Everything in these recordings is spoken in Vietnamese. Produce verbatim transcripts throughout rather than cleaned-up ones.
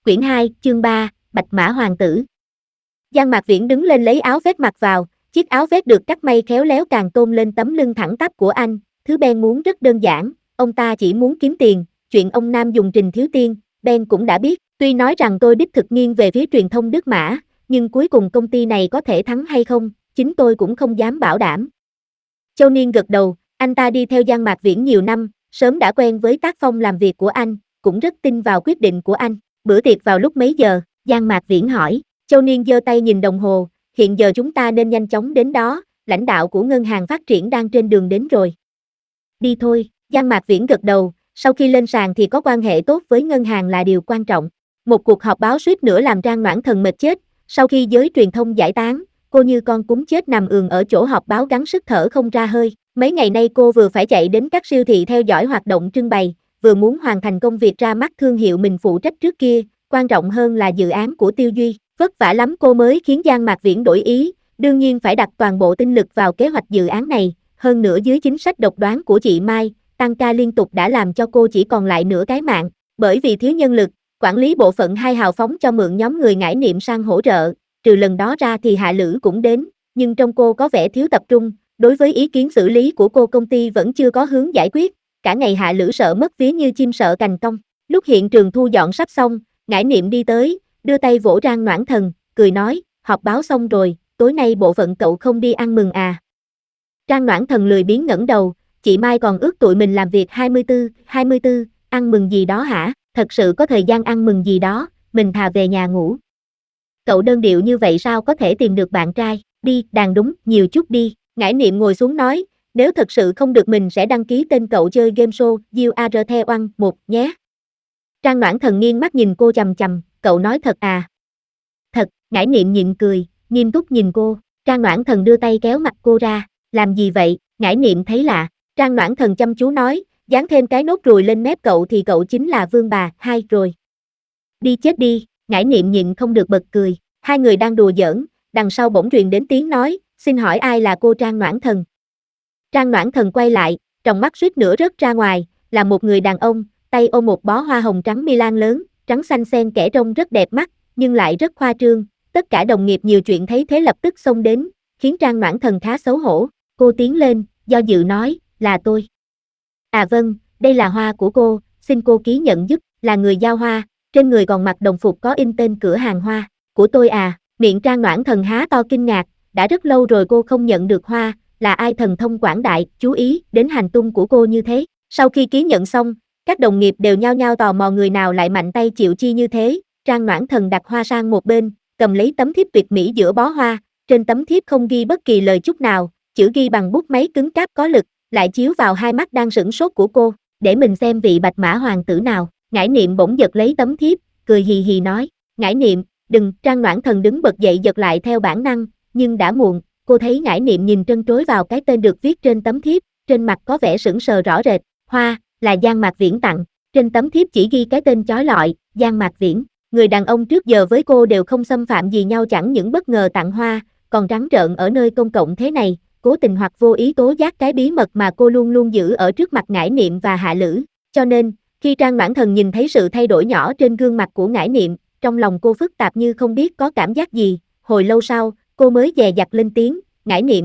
Quyển hai, chương ba, Bạch Mã Hoàng tử. Giang Mạc Viễn đứng lên lấy áo vest mặc vào, chiếc áo vest được cắt may khéo léo càng tôn lên tấm lưng thẳng tắp của anh, thứ Ben muốn rất đơn giản, ông ta chỉ muốn kiếm tiền, chuyện ông Nam dùng Trình Thiếu Tiên, Ben cũng đã biết, tuy nói rằng tôi đích thực nghiêng về phía truyền thông Đức Mã, nhưng cuối cùng công ty này có thể thắng hay không, chính tôi cũng không dám bảo đảm. Châu Niên gật đầu, anh ta đi theo Giang Mạc Viễn nhiều năm, sớm đã quen với tác phong làm việc của anh, cũng rất tin vào quyết định của anh. Bữa tiệc vào lúc mấy giờ? Giang Mạc Viễn hỏi. Châu Niên giơ tay nhìn đồng hồ, hiện giờ chúng ta nên nhanh chóng đến đó, lãnh đạo của ngân hàng phát triển đang trên đường đến rồi. Đi thôi, Giang Mạc Viễn gật đầu, sau khi lên sàn thì có quan hệ tốt với ngân hàng là điều quan trọng. Một cuộc họp báo suýt nữa làm Trang Noãn Thần mệt chết, sau khi giới truyền thông giải tán, cô như con cún chết nằm ườn ở chỗ họp báo gắng sức thở không ra hơi. Mấy ngày nay cô vừa phải chạy đến các siêu thị theo dõi hoạt động trưng bày, vừa muốn hoàn thành công việc ra mắt thương hiệu mình phụ trách trước kia, quan trọng hơn là dự án của Tiêu Duy. Vất vả lắm cô mới khiến Giang Mạc Viễn đổi ý, đương nhiên phải đặt toàn bộ tinh lực vào kế hoạch dự án này, hơn nữa dưới chính sách độc đoán của chị Mai, tăng ca liên tục đã làm cho cô chỉ còn lại nửa cái mạng, bởi vì thiếu nhân lực, quản lý bộ phận hai hào phóng cho mượn nhóm người Ngải Niệm sang hỗ trợ, trừ lần đó ra thì Hạ Lữ cũng đến, nhưng trong cô có vẻ thiếu tập trung, đối với ý kiến xử lý của cô công ty vẫn chưa có hướng giải quyết, cả ngày Hạ Lữ sợ mất vía như chim sợ cành cong. Lúc hiện trường thu dọn sắp xong, Ngải Niệm đi tới, đưa tay vỗ Trang Noãn Thần, cười nói, họp báo xong rồi, tối nay bộ phận cậu không đi ăn mừng à. Trang Noãn Thần lười biếng ngẩng đầu, chị Mai còn ước tụi mình làm việc hai mươi tư, hai mươi tư, ăn mừng gì đó hả, thật sự có thời gian ăn mừng gì đó, mình thà về nhà ngủ. Cậu đơn điệu như vậy sao có thể tìm được bạn trai, đi, đàn đúng, nhiều chút đi. Ngải Niệm ngồi xuống nói, nếu thật sự không được mình sẽ đăng ký tên cậu chơi game show You Are The One một nhé. Trang Noãn Thần nghiêng mắt nhìn cô chằm chằm, cậu nói thật à? Thật, Ngải Niệm nhịn cười, nghiêm túc nhìn cô, Trang Noãn Thần đưa tay kéo mặt cô ra, làm gì vậy? Ngải Niệm thấy lạ, Trang Noãn Thần chăm chú nói, dán thêm cái nốt ruồi lên mép cậu thì cậu chính là vương bà, hai rồi. Đi chết đi, Ngải Niệm nhịn không được bật cười, hai người đang đùa giỡn, đằng sau bỗng truyền đến tiếng nói, xin hỏi ai là cô Trang Noãn Thần? Trang Noãn Thần quay lại, tròng mắt suýt nữa rớt ra ngoài, là một người đàn ông, tay ôm một bó hoa hồng trắng Milan lớn, trắng xanh xen kẽ trông rất đẹp mắt, nhưng lại rất khoa trương, tất cả đồng nghiệp nhiều chuyện thấy thế lập tức xông đến, khiến Trang Noãn Thần khá xấu hổ, cô tiến lên, do dự nói, là tôi. À vâng, đây là hoa của cô, xin cô ký nhận giúp, là người giao hoa, trên người còn mặc đồng phục có in tên cửa hàng hoa, của tôi à, miệng Trang Noãn Thần há to kinh ngạc, đã rất lâu rồi cô không nhận được hoa, là ai thần thông quảng đại, chú ý đến hành tung của cô như thế. Sau khi ký nhận xong, các đồng nghiệp đều nhao nhao tò mò người nào lại mạnh tay chịu chi như thế, Trang Noãn Thần đặt hoa sang một bên, cầm lấy tấm thiếp tuyệt mỹ giữa bó hoa, trên tấm thiếp không ghi bất kỳ lời chút nào, chữ ghi bằng bút máy cứng cáp có lực, lại chiếu vào hai mắt đang sửng sốt của cô, để mình xem vị Bạch Mã Hoàng tử nào. Ngải Niệm bỗng giật lấy tấm thiếp, cười hì hì nói, Ngải Niệm, đừng, Trang Noãn Thần đứng bật dậy giật lại theo bản năng, nhưng đã muộn, cô thấy Ngải Niệm nhìn trân trối vào cái tên được viết trên tấm thiếp, trên mặt có vẻ sững sờ rõ rệt, hoa, là Giang Mạc Viễn tặng, trên tấm thiếp chỉ ghi cái tên chói lọi, Giang Mạc Viễn, người đàn ông trước giờ với cô đều không xâm phạm gì nhau chẳng những bất ngờ tặng hoa, còn trắng trợn ở nơi công cộng thế này, cố tình hoặc vô ý tố giác cái bí mật mà cô luôn luôn giữ ở trước mặt Ngải Niệm và Hạ Lữ, cho nên, khi Trang Noãn Thần nhìn thấy sự thay đổi nhỏ trên gương mặt của Ngải Niệm, trong lòng cô phức tạp như không biết có cảm giác gì, hồi lâu sau, cô mới dè dặt lên tiếng, Ngải Niệm.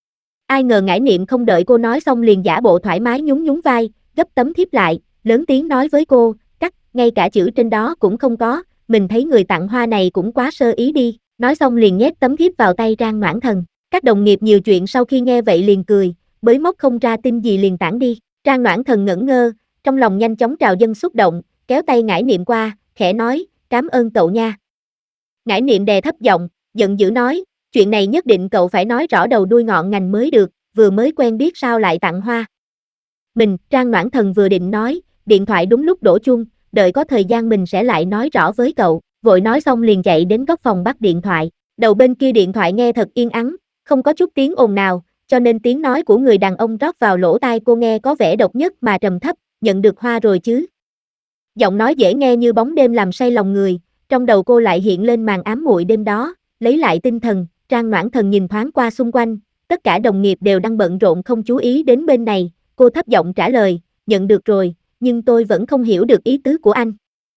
Ai ngờ Ngải Niệm không đợi cô nói xong liền giả bộ thoải mái nhún nhún vai, gấp tấm thiếp lại, lớn tiếng nói với cô, cắt, ngay cả chữ trên đó cũng không có, mình thấy người tặng hoa này cũng quá sơ ý đi, nói xong liền nhét tấm thiếp vào tay Trang Noãn Thần. Các đồng nghiệp nhiều chuyện sau khi nghe vậy liền cười, bới móc không ra tin gì liền tản đi, Trang Noãn Thần ngẩn ngơ, trong lòng nhanh chóng trào dâng xúc động, kéo tay Ngải Niệm qua, khẽ nói, cảm ơn cậu nha. Ngải Niệm đè thấp giọng, giận dữ nói, chuyện này nhất định cậu phải nói rõ đầu đuôi ngọn ngành mới được, vừa mới quen biết sao lại tặng hoa. Mình, Trang Noãn Thần vừa định nói, điện thoại đúng lúc đổ chuông, đợi có thời gian mình sẽ lại nói rõ với cậu, vội nói xong liền chạy đến góc phòng bắt điện thoại, đầu bên kia điện thoại nghe thật yên ắng, không có chút tiếng ồn nào, cho nên tiếng nói của người đàn ông rót vào lỗ tai cô nghe có vẻ độc nhất mà trầm thấp, nhận được hoa rồi chứ. Giọng nói dễ nghe như bóng đêm làm say lòng người, trong đầu cô lại hiện lên màn ám muội đêm đó, lấy lại tinh thần, Trang Noãn Thần nhìn thoáng qua xung quanh, tất cả đồng nghiệp đều đang bận rộn không chú ý đến bên này, cô thấp giọng trả lời, nhận được rồi, nhưng tôi vẫn không hiểu được ý tứ của anh.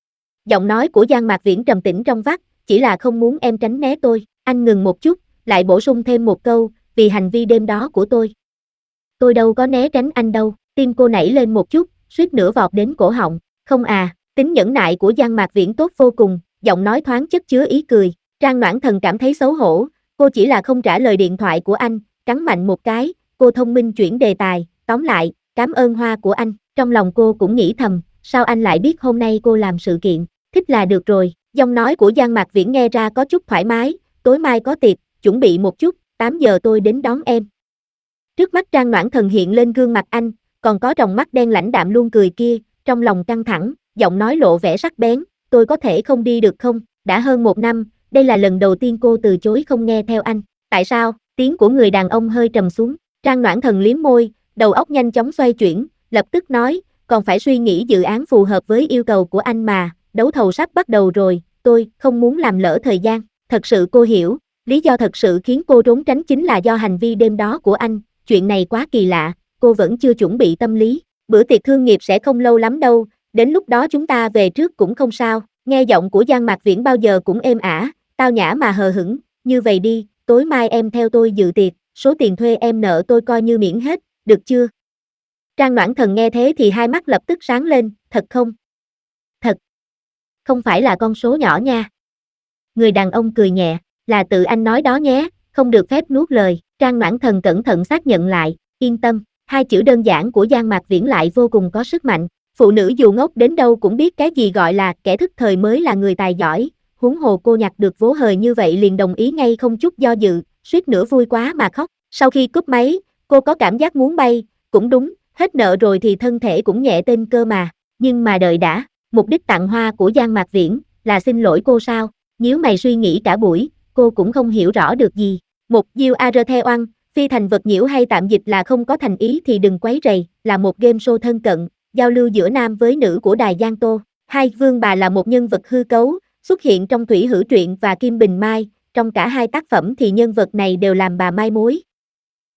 Giọng nói của Giang Mạc Viễn trầm tĩnh trong vắt, chỉ là không muốn em tránh né tôi. Anh ngừng một chút, lại bổ sung thêm một câu, vì hành vi đêm đó của tôi. Tôi đâu có né tránh anh đâu. Tim cô nảy lên một chút, suýt nữa vọt đến cổ họng. Không à, tính nhẫn nại của Giang Mạc Viễn tốt vô cùng, giọng nói thoáng chất chứa ý cười. Trang Noãn Thần cảm thấy xấu hổ, cô chỉ là không trả lời điện thoại của anh, cắn mạnh một cái, cô thông minh chuyển đề tài, tóm lại, cảm ơn hoa của anh. Trong lòng cô cũng nghĩ thầm, sao anh lại biết hôm nay cô làm sự kiện, thích là được rồi. Giọng nói của Giang Mạc Viễn nghe ra có chút thoải mái, tối mai có tiệc, chuẩn bị một chút, tám giờ tôi đến đón em. Trước mắt Trang Noãn Thần hiện lên gương mặt anh, còn có tròng mắt đen lãnh đạm luôn cười kia, trong lòng căng thẳng, giọng nói lộ vẻ sắc bén, tôi có thể không đi được không? Đã hơn một năm, đây là lần đầu tiên cô từ chối không nghe theo anh. Tại sao? Tiếng của người đàn ông hơi trầm xuống. Trang Noãn Thần liếm môi, đầu óc nhanh chóng xoay chuyển, lập tức nói, còn phải suy nghĩ dự án phù hợp với yêu cầu của anh mà, đấu thầu sắp bắt đầu rồi, tôi không muốn làm lỡ thời gian. Thật sự cô hiểu, lý do thật sự khiến cô trốn tránh chính là do hành vi đêm đó của anh, chuyện này quá kỳ lạ, cô vẫn chưa chuẩn bị tâm lý. Bữa tiệc thương nghiệp sẽ không lâu lắm đâu, đến lúc đó chúng ta về trước cũng không sao. Nghe giọng của Giang Mạc Viễn bao giờ cũng êm ả, tao nhã mà hờ hững, như vậy đi, tối mai em theo tôi dự tiệc, số tiền thuê em nợ tôi coi như miễn hết, được chưa? Trang Noãn Thần nghe thế thì hai mắt lập tức sáng lên, thật không? Thật. Không phải là con số nhỏ nha. Người đàn ông cười nhẹ, là tự anh nói đó nhé, không được phép nuốt lời. Trang Noãn Thần cẩn thận xác nhận lại, yên tâm, hai chữ đơn giản của Giang Mạc Viễn lại vô cùng có sức mạnh. Phụ nữ dù ngốc đến đâu cũng biết cái gì gọi là kẻ thức thời mới là người tài giỏi, huống hồ cô nhặt được vố hời như vậy liền đồng ý ngay không chút do dự, suýt nữa vui quá mà khóc. Sau khi cúp máy, cô có cảm giác muốn bay, cũng đúng, hết nợ rồi thì thân thể cũng nhẹ tên cơ mà, nhưng mà đợi đã, mục đích tặng hoa của Giang Mạc Viễn là xin lỗi cô sao? Nhíu mày suy nghĩ cả buổi, cô cũng không hiểu rõ được gì. Một Diêu A R theo oan, phi thành vật nhiễu hay tạm dịch là không có thành ý thì đừng quấy rầy, là một game show thân cận, giao lưu giữa nam với nữ của đài Giang Tô. Hai Vương Bà là một nhân vật hư cấu, xuất hiện trong Thủy Hữu Truyện và Kim Bình Mai, trong cả hai tác phẩm thì nhân vật này đều làm bà mai mối,